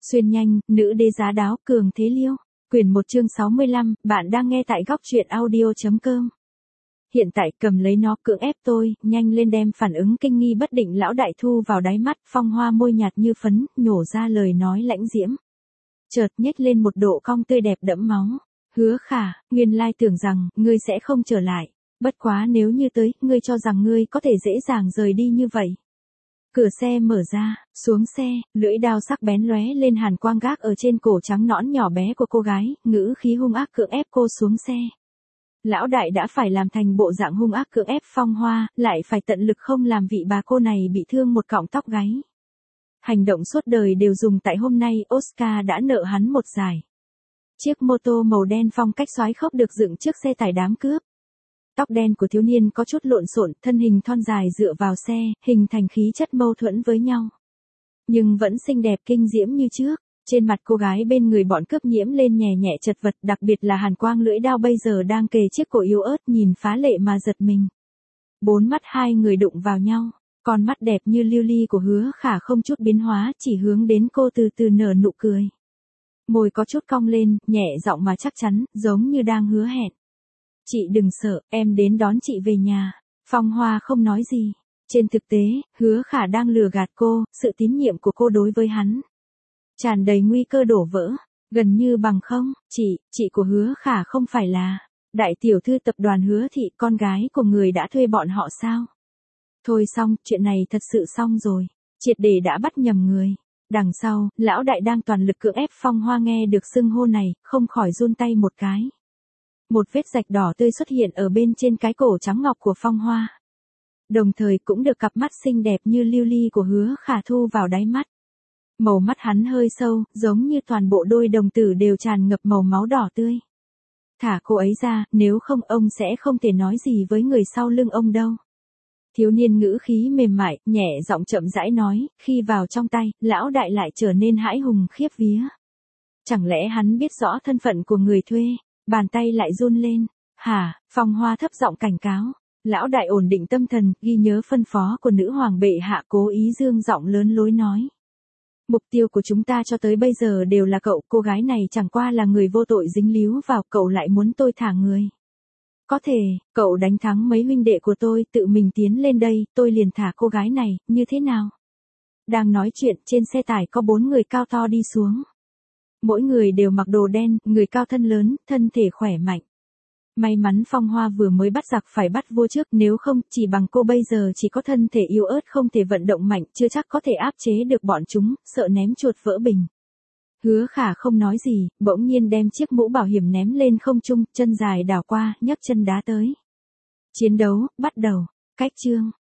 Xuyên nhanh, nữ đế giá đáo cường thế liêu. Quyển 1 chương 65, bạn đang nghe tại góc truyện audio.com. Hiện tại cầm lấy nó cưỡng ép tôi, nhanh lên đem phản ứng kinh nghi bất định lão đại thu vào đáy mắt, Phong Hoa môi nhạt như phấn, nhổ ra lời nói lãnh diễm. Chợt nhếch lên một độ cong tươi đẹp đẫm máu. Hứa Khả, nguyên lai tưởng rằng, ngươi sẽ không trở lại. Bất quá nếu như tới, ngươi cho rằng ngươi có thể dễ dàng rời đi như vậy. Cửa xe mở ra, xuống xe, lưỡi đao sắc bén lóe lên hàn quang gác ở trên cổ trắng nõn nhỏ bé của cô gái, ngữ khí hung ác cưỡng ép cô xuống xe. Lão đại đã phải làm thành bộ dạng hung ác cưỡng ép Phong Hoa, lại phải tận lực không làm vị bà cô này bị thương một cọng tóc gáy. Hành động suốt đời đều dùng tại hôm nay, Oscar đã nợ hắn một giải. Chiếc mô tô màu đen phong cách xoái khốc được dựng trước xe tải đám cướp. Tóc đen của thiếu niên có chút lộn xộn, thân hình thon dài dựa vào xe, hình thành khí chất mâu thuẫn với nhau. Nhưng vẫn xinh đẹp kinh diễm như trước. Trên mặt cô gái bên người bọn cướp nhiễm lên nhẹ nhẹ chật vật, đặc biệt là hàn quang lưỡi đao bây giờ đang kề chiếc cổ yếu ớt, nhìn phá lệ mà giật mình. Bốn mắt hai người đụng vào nhau, con mắt đẹp như lưu ly của Hứa Khả không chút biến hóa, chỉ hướng đến cô từ từ nở nụ cười. Môi có chút cong lên, nhẹ giọng mà chắc chắn, giống như đang hứa hẹn. Chị đừng sợ, em đến đón chị về nhà. Phong Hoa không nói gì. Trên thực tế, Hứa Khả đang lừa gạt cô, sự tín nhiệm của cô đối với hắn tràn đầy nguy cơ đổ vỡ, gần như bằng không. Chị của Hứa Khả không phải là đại tiểu thư tập đoàn Hứa Thị, con gái của người đã thuê bọn họ sao? Thôi xong, chuyện này thật sự xong rồi, triệt để đã bắt nhầm người. Đằng sau, lão đại đang toàn lực cưỡng ép Phong Hoa, nghe được xưng hô này, không khỏi run tay một cái. Một vết rạch đỏ tươi xuất hiện ở bên trên cái cổ trắng ngọc của Phong Hoa. Đồng thời cũng được cặp mắt xinh đẹp như lưu ly của Hứa Khả thu vào đáy mắt. Màu mắt hắn hơi sâu, giống như toàn bộ đôi đồng tử đều tràn ngập màu máu đỏ tươi. Thả cô ấy ra, nếu không ông sẽ không thể nói gì với người sau lưng ông đâu. Thiếu niên ngữ khí mềm mại, nhẹ giọng chậm rãi nói, khi vào trong tay, lão đại lại trở nên hãi hùng khiếp vía. Chẳng lẽ hắn biết rõ thân phận của người thuê? Bàn tay lại run lên. Hả? Phong Hoa thấp giọng cảnh cáo. Lão đại ổn định tâm thần, ghi nhớ phân phó của nữ hoàng bệ hạ, cố ý dương giọng lớn lối nói. Mục tiêu của chúng ta cho tới bây giờ đều là cậu, cô gái này chẳng qua là người vô tội dính líu vào, cậu lại muốn tôi thả người. Có thể, cậu đánh thắng mấy huynh đệ của tôi, tự mình tiến lên đây, tôi liền thả cô gái này, như thế nào? Đang nói chuyện, trên xe tải có 4 người cao to đi xuống. Mỗi người đều mặc đồ đen, người cao thân lớn, thân thể khỏe mạnh. May mắn Phong Hoa vừa mới bắt giặc phải bắt vua trước, nếu không, chỉ bằng cô bây giờ chỉ có thân thể yếu ớt không thể vận động mạnh, chưa chắc có thể áp chế được bọn chúng, sợ ném chuột vỡ bình. Hứa Khả không nói gì, bỗng nhiên đem chiếc mũ bảo hiểm ném lên không trung, chân dài đảo qua, nhấc chân đá tới. Chiến đấu, bắt đầu. Cách chương.